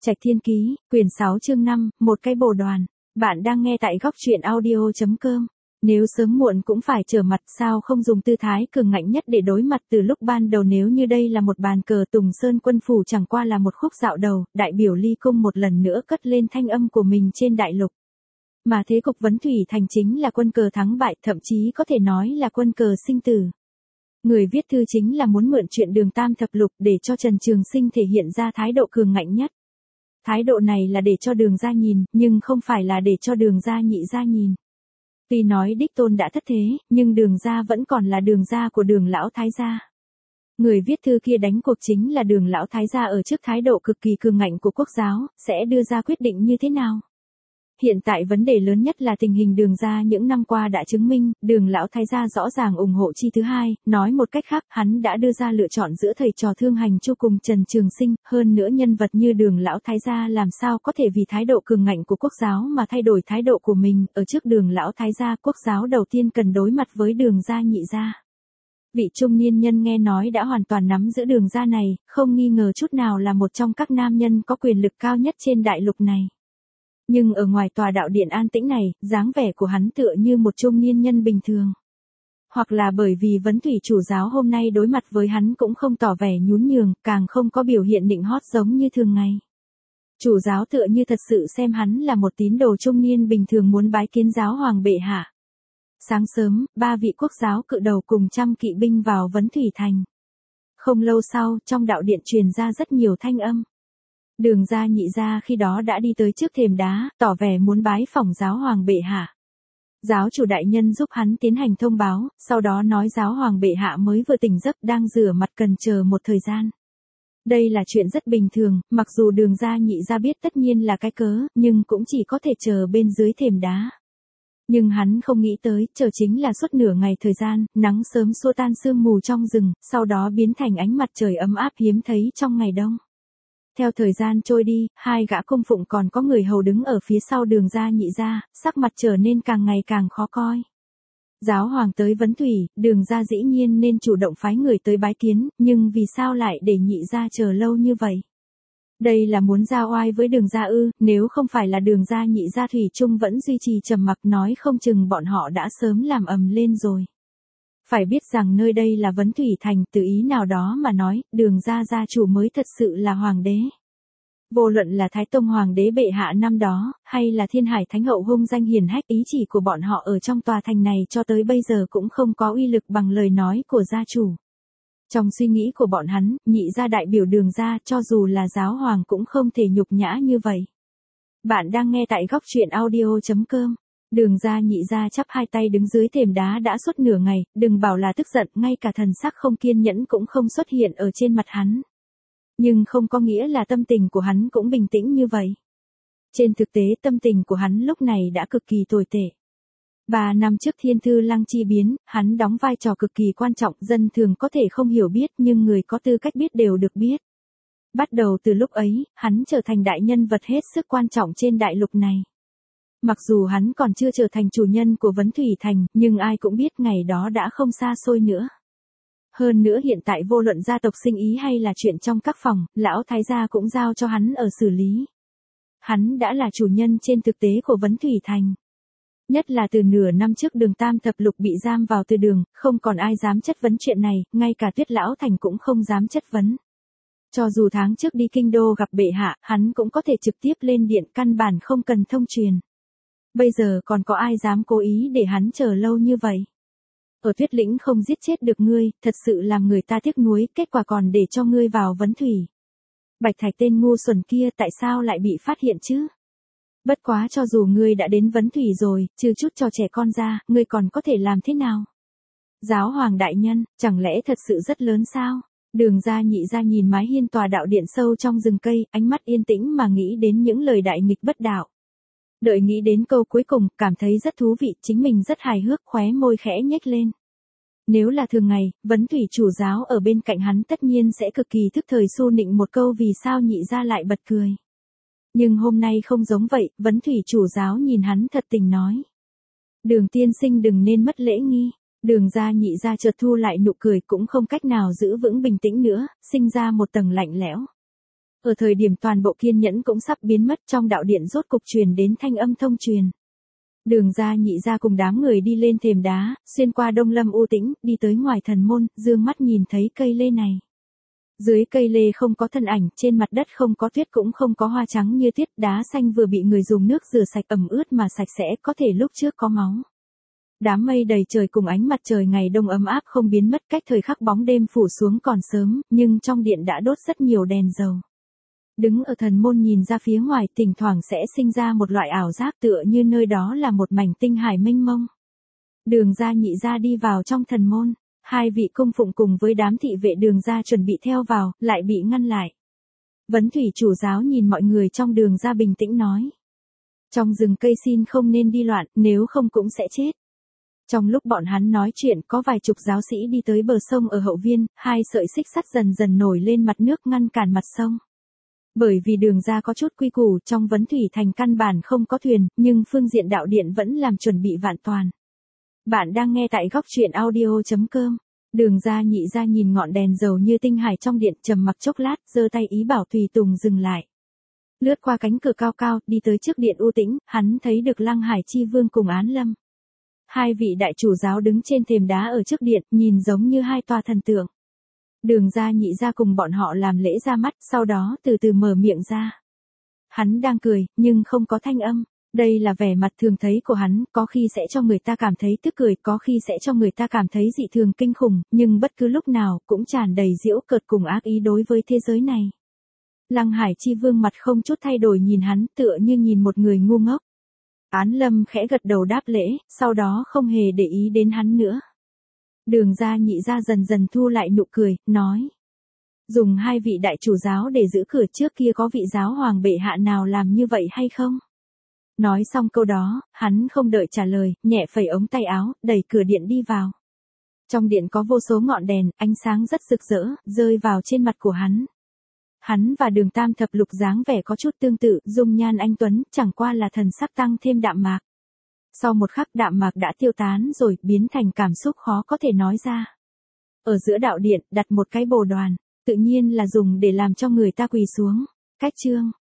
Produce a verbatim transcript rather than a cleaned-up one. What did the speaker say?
Trạch Thiên Ký, quyển sáu chương năm, một cái bồ đoàn. Bạn đang nghe tại góc truyện audio.com. Nếu sớm muộn cũng phải trở mặt, sao không dùng tư thái cường ngạnh nhất để đối mặt từ lúc ban đầu? Nếu như đây là một bàn cờ, Tùng Sơn Quân Phủ chẳng qua là một khúc dạo đầu. Đại biểu Ly Cung một lần nữa cất lên thanh âm của mình trên đại lục. Mà thế cục Vấn Thủy Thành chính là quân cờ thắng bại, thậm chí có thể nói là quân cờ sinh tử. Người viết thư chính là muốn mượn chuyện Đường Tam Thập Lục để cho Trần Trường Sinh thể hiện ra thái độ cường ngạnh nhất. Thái độ này là để cho Đường gia nhìn, nhưng không phải là để cho Đường gia nhị gia nhìn. Tuy nói đích tôn đã thất thế, nhưng Đường gia vẫn còn là Đường gia của Đường lão thái gia. Người viết thư kia đánh cuộc chính là Đường lão thái gia, ở trước thái độ cực kỳ cường ngạnh của quốc giáo, sẽ đưa ra quyết định như thế nào? Hiện tại vấn đề lớn nhất là tình hình Đường gia những năm qua đã chứng minh, Đường lão thái gia rõ ràng ủng hộ chi thứ hai, nói một cách khác, hắn đã đưa ra lựa chọn giữa thầy trò Thương Hành Chu cùng Trần Trường Sinh, hơn nữa nhân vật như Đường lão thái gia làm sao có thể vì thái độ cường ngạnh của quốc giáo mà thay đổi thái độ của mình, ở trước Đường lão thái gia, quốc giáo đầu tiên cần đối mặt với Đường gia nhị gia. Vị trung niên nhân nghe nói đã hoàn toàn nắm giữ Đường gia này, không nghi ngờ chút nào là một trong các nam nhân có quyền lực cao nhất trên đại lục này. Nhưng ở ngoài tòa đạo điện an tĩnh này, dáng vẻ của hắn tựa như một trung niên nhân bình thường. Hoặc là bởi vì Vấn Thủy chủ giáo hôm nay đối mặt với hắn cũng không tỏ vẻ nhún nhường, càng không có biểu hiện nịnh hót giống như thường ngày. Chủ giáo tựa như thật sự xem hắn là một tín đồ trung niên bình thường muốn bái kiến giáo hoàng bệ hạ. Sáng sớm, ba vị quốc giáo cự đầu cùng trăm kỵ binh vào Vấn Thủy Thành. Không lâu sau, trong đạo điện truyền ra rất nhiều thanh âm. Đường gia nhị gia khi đó đã đi tới trước thềm đá, tỏ vẻ muốn bái phỏng giáo hoàng bệ hạ. Giáo chủ đại nhân giúp hắn tiến hành thông báo, sau đó nói giáo hoàng bệ hạ mới vừa tỉnh giấc, đang rửa mặt, cần chờ một thời gian. Đây là chuyện rất bình thường, mặc dù Đường gia nhị gia biết tất nhiên là cái cớ, nhưng cũng chỉ có thể chờ bên dưới thềm đá. Nhưng hắn không nghĩ tới, chờ chính là suốt nửa ngày thời gian, nắng sớm xua tan sương mù trong rừng, sau đó biến thành ánh mặt trời ấm áp hiếm thấy trong ngày đông. Theo thời gian trôi đi, hai gã cung phụng còn có người hầu đứng ở phía sau Đường gia nhị gia, sắc mặt trở nên càng ngày càng khó coi. Giáo hoàng tới Vấn Thủy, Đường gia dĩ nhiên nên chủ động phái người tới bái kiến, nhưng vì sao lại để nhị gia chờ lâu như vậy? Đây là muốn ra oai với Đường gia ư? Nếu không phải là Đường gia nhị gia thủy chung vẫn duy trì trầm mặc, nói không chừng bọn họ đã sớm làm ầm lên rồi. Phải biết rằng nơi đây là Vấn Thủy Thành, từ ý nào đó mà nói, Đường gia gia chủ mới thật sự là hoàng đế. Vô luận là Thái Tông hoàng đế bệ hạ năm đó, hay là Thiên Hải Thánh hậu hung danh hiển hách, ý chỉ của bọn họ ở trong tòa thành này cho tới bây giờ cũng không có uy lực bằng lời nói của gia chủ. Trong suy nghĩ của bọn hắn, nhị gia đại biểu Đường gia, cho dù là giáo hoàng cũng không thể nhục nhã như vậy. Bạn đang nghe tại góc truyện audio.com. Đường gia nhị gia chắp hai tay đứng dưới thềm đá đã suốt nửa ngày, đừng bảo là tức giận, ngay cả thần sắc không kiên nhẫn cũng không xuất hiện ở trên mặt hắn. Nhưng không có nghĩa là tâm tình của hắn cũng bình tĩnh như vậy. Trên thực tế tâm tình của hắn lúc này đã cực kỳ tồi tệ. Ba năm trước Thiên Thư Lăng chi biến, hắn đóng vai trò cực kỳ quan trọng, dân thường có thể không hiểu biết nhưng người có tư cách biết đều được biết. Bắt đầu từ lúc ấy, hắn trở thành đại nhân vật hết sức quan trọng trên đại lục này. Mặc dù hắn còn chưa trở thành chủ nhân của Vấn Thủy Thành, nhưng ai cũng biết ngày đó đã không xa xôi nữa. Hơn nữa hiện tại vô luận gia tộc sinh ý hay là chuyện trong các phòng, lão thái gia cũng giao cho hắn ở xử lý. Hắn đã là chủ nhân trên thực tế của Vấn Thủy Thành. Nhất là từ nửa năm trước Đường Tam Thập Lục bị giam vào từ đường, không còn ai dám chất vấn chuyện này, ngay cả Tuyết Lão Thành cũng không dám chất vấn. Cho dù tháng trước đi kinh đô gặp bệ hạ, hắn cũng có thể trực tiếp lên điện, căn bản không cần thông truyền. Bây giờ còn có ai dám cố ý để hắn chờ lâu như vậy? Ở Tuyết Lĩnh không giết chết được ngươi, thật sự làm người ta tiếc nuối, kết quả còn để cho ngươi vào Vấn Thủy. Bạch Thạch tên ngu xuẩn kia tại sao lại bị phát hiện chứ? Bất quá cho dù ngươi đã đến Vấn Thủy rồi, trừ chút cho trẻ con ra, ngươi còn có thể làm thế nào? Giáo hoàng đại nhân, chẳng lẽ thật sự rất lớn sao? Đường gia nhị gia nhìn mái hiên tòa đạo điện sâu trong rừng cây, ánh mắt yên tĩnh mà nghĩ đến những lời đại nghịch bất đạo. Đợi nghĩ đến câu cuối cùng, cảm thấy rất thú vị, chính mình rất hài hước, khóe môi khẽ nhếch lên. Nếu là thường ngày, Vấn Thủy chủ giáo ở bên cạnh hắn tất nhiên sẽ cực kỳ thức thời xu nịnh một câu vì sao nhị gia lại bật cười. Nhưng hôm nay không giống vậy, Vấn Thủy chủ giáo nhìn hắn thật tình nói. Đường tiên sinh đừng nên mất lễ nghi. Đường gia nhị gia chợt thu lại nụ cười, cũng không cách nào giữ vững bình tĩnh nữa, sinh ra một tầng lạnh lẽo. Ở thời điểm toàn bộ kiên nhẫn cũng sắp biến mất, trong đạo điện rốt cục truyền đến thanh âm thông truyền. Đường Gia Nhị Gia cùng đám người đi lên thềm đá, xuyên qua Đông Lâm u tĩnh, đi tới ngoài thần môn, dương mắt nhìn thấy cây lê này. Dưới cây lê không có thân ảnh, trên mặt đất không có tuyết cũng không có hoa trắng như tuyết, đá xanh vừa bị người dùng nước rửa sạch ẩm ướt mà sạch sẽ, có thể lúc trước có máu. Đám mây đầy trời cùng ánh mặt trời ngày đông ấm áp không biến mất, cách thời khắc bóng đêm phủ xuống còn sớm, nhưng trong điện đã đốt rất nhiều đèn dầu. Đứng ở thần môn nhìn ra phía ngoài, thỉnh thoảng sẽ sinh ra một loại ảo giác tựa như nơi đó là một mảnh tinh hải mênh mông. Đường Gia Nhị Gia đi vào trong thần môn, hai vị cung phụng cùng với đám thị vệ Đường Gia chuẩn bị theo vào, lại bị ngăn lại. Vấn Thủy chủ giáo nhìn mọi người trong Đường Gia bình tĩnh nói. Trong rừng cây xin không nên đi loạn, nếu không cũng sẽ chết. Trong lúc bọn hắn nói chuyện, có vài chục giáo sĩ đi tới bờ sông ở hậu viên, hai sợi xích sắt dần dần nổi lên mặt nước ngăn cản mặt sông. Bởi vì Đường Gia có chút quy củ, trong Vấn Thủy thành căn bản không có thuyền, nhưng phương diện đạo điện vẫn làm chuẩn bị vạn toàn. Bạn đang nghe tại góc truyện audio chấm com. Đường Gia Nhị Gia nhìn ngọn đèn dầu như tinh hải trong điện, trầm mặc chốc lát, giơ tay ý bảo tùy tùng dừng lại. Lướt qua cánh cửa cao cao, đi tới trước điện u tĩnh, hắn thấy được Lăng Hải Chi Vương cùng Án Lâm. Hai vị đại chủ giáo đứng trên thềm đá ở trước điện, nhìn giống như hai tòa thần tượng. Đường Gia Nhị Gia cùng bọn họ làm lễ ra mắt, sau đó từ từ mở miệng ra. Hắn đang cười, nhưng không có thanh âm. Đây là vẻ mặt thường thấy của hắn, có khi sẽ cho người ta cảm thấy tức cười, có khi sẽ cho người ta cảm thấy dị thường kinh khủng, nhưng bất cứ lúc nào cũng tràn đầy giễu cợt cùng ác ý đối với thế giới này. Lăng Hải Chi Vương mặt không chút thay đổi nhìn hắn, tựa như nhìn một người ngu ngốc. Án Lâm khẽ gật đầu đáp lễ, sau đó không hề để ý đến hắn nữa. Đường Gia Nhị Gia dần dần thu lại nụ cười, nói. Dùng hai vị đại chủ giáo để giữ cửa, trước kia có vị giáo hoàng bệ hạ nào làm như vậy hay không? Nói xong câu đó, hắn không đợi trả lời, nhẹ phẩy ống tay áo, đẩy cửa điện đi vào. Trong điện có vô số ngọn đèn, ánh sáng rất rực rỡ, rơi vào trên mặt của hắn. Hắn và Đường Tam Thập Lục dáng vẻ có chút tương tự, dung nhan anh tuấn, chẳng qua là thần sắc tăng thêm đạm mạc. Sau một khắc đạm mạc đã tiêu tán rồi, biến thành cảm xúc khó có thể nói ra. Ở giữa đạo điện, đặt một cái bồ đoàn, tự nhiên là dùng để làm cho người ta quỳ xuống. Cách chương